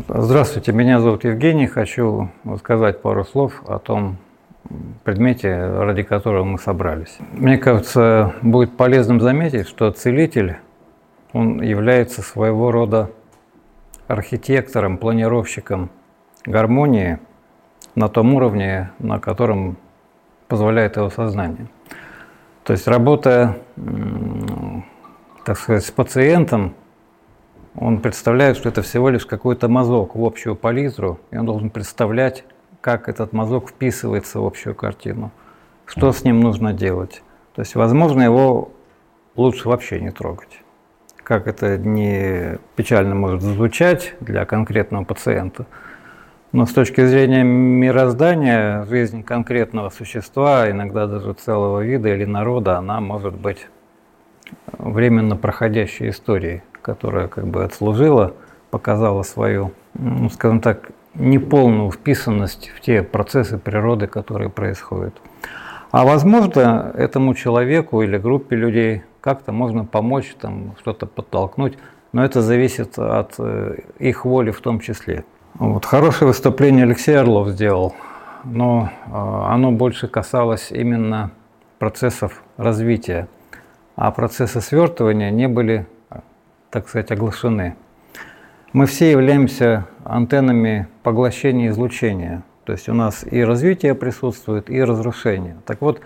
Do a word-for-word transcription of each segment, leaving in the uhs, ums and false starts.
Здравствуйте, меня зовут Евгений. Хочу сказать пару слов о том предмете, ради которого мы собрались. Мне кажется, будет полезным заметить, что целитель, он является своего рода архитектором, планировщиком гармонии на том уровне, на котором позволяет его сознание. То есть, работая, так сказать, с пациентом, он представляет, что это всего лишь какой-то мазок в общую палитру, и он должен представлять, как этот мазок вписывается в общую картину, что с ним нужно делать. То есть, возможно, его лучше вообще не трогать. Как это не печально может звучать для конкретного пациента, но с точки зрения мироздания, жизнь конкретного существа, иногда даже целого вида или народа, она может быть временно проходящей историей, которая как бы отслужила, показала свою, ну, скажем так, неполную вписанность в те процессы природы, которые происходят. А возможно, этому человеку или группе людей как-то можно помочь, там, что-то подтолкнуть, но это зависит от их воли в том числе. Вот, хорошее выступление Алексей Орлов сделал, но оно больше касалось именно процессов развития, а процессы свертывания не были, так сказать, оглашены. Мы все являемся антеннами поглощения излучения, то есть у нас и развитие присутствует, и разрушение. Так вот,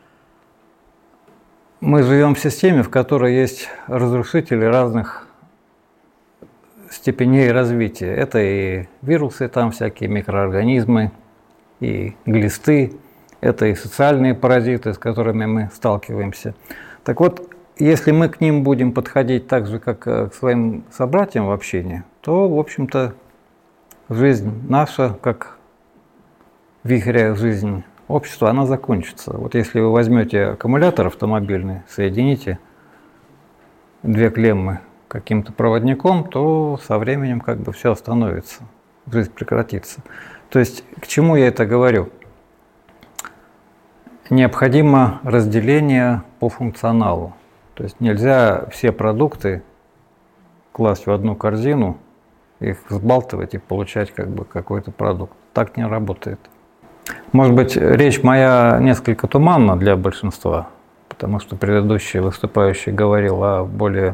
мы живем в системе, в которой есть разрушители разных степеней развития. Это и вирусы, там всякие микроорганизмы, и глисты, это и социальные паразиты, с которыми мы сталкиваемся. Так вот, если мы к ним будем подходить так же, как к своим собратьям в общении, то, в общем-то, жизнь наша, как вихря жизнь общества, она закончится. Вот если вы возьмете аккумулятор автомобильный, соедините две клеммы каким-то проводником, то со временем как бы все остановится, жизнь прекратится. То есть к чему я это говорю? Необходимо разделение по функционалу. То есть нельзя все продукты класть в одну корзину, их взбалтывать и получать как бы какой-то продукт. Так не работает. Может быть, речь моя несколько туманна для большинства, потому что предыдущий выступающий говорил о более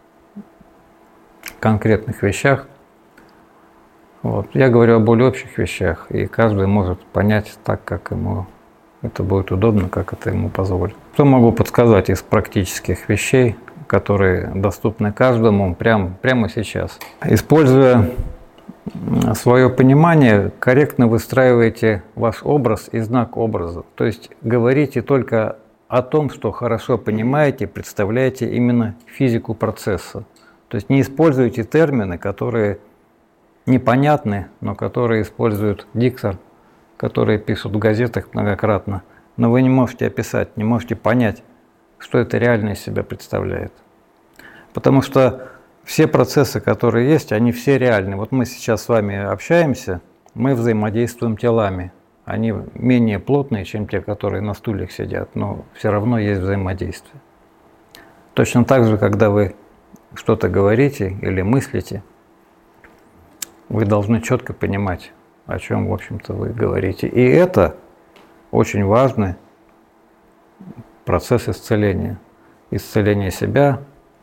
конкретных вещах. Вот. Я говорю о более общих вещах, и каждый может понять так, как ему это будет удобно, как это ему позволит. Что могу подсказать из практических вещей, которые доступны каждому прямо, прямо сейчас? Используя свое понимание, корректно выстраивайте ваш образ и знак образа. То есть говорите только о том, что хорошо понимаете, представляете именно физику процесса. То есть не используйте термины, которые непонятны, но которые использует диктор, которые пишут в газетах многократно. Но вы не можете описать, не можете понять, что это реально из себя представляет. Потому что все процессы, которые есть, они все реальны. Вот мы сейчас с вами общаемся, мы взаимодействуем телами. Они менее плотные, чем те, которые на стульях сидят, но все равно есть взаимодействие. Точно так же, когда вы что-то говорите или мыслите, вы должны четко понимать, о чем, в общем-то, вы говорите. И это очень важный процесс исцеления. Исцеления себя,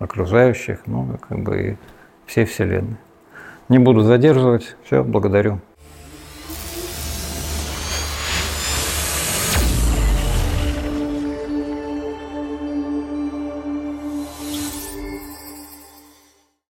окружающих, ну, как бы и всей Вселенной. Не буду задерживать. Все, благодарю.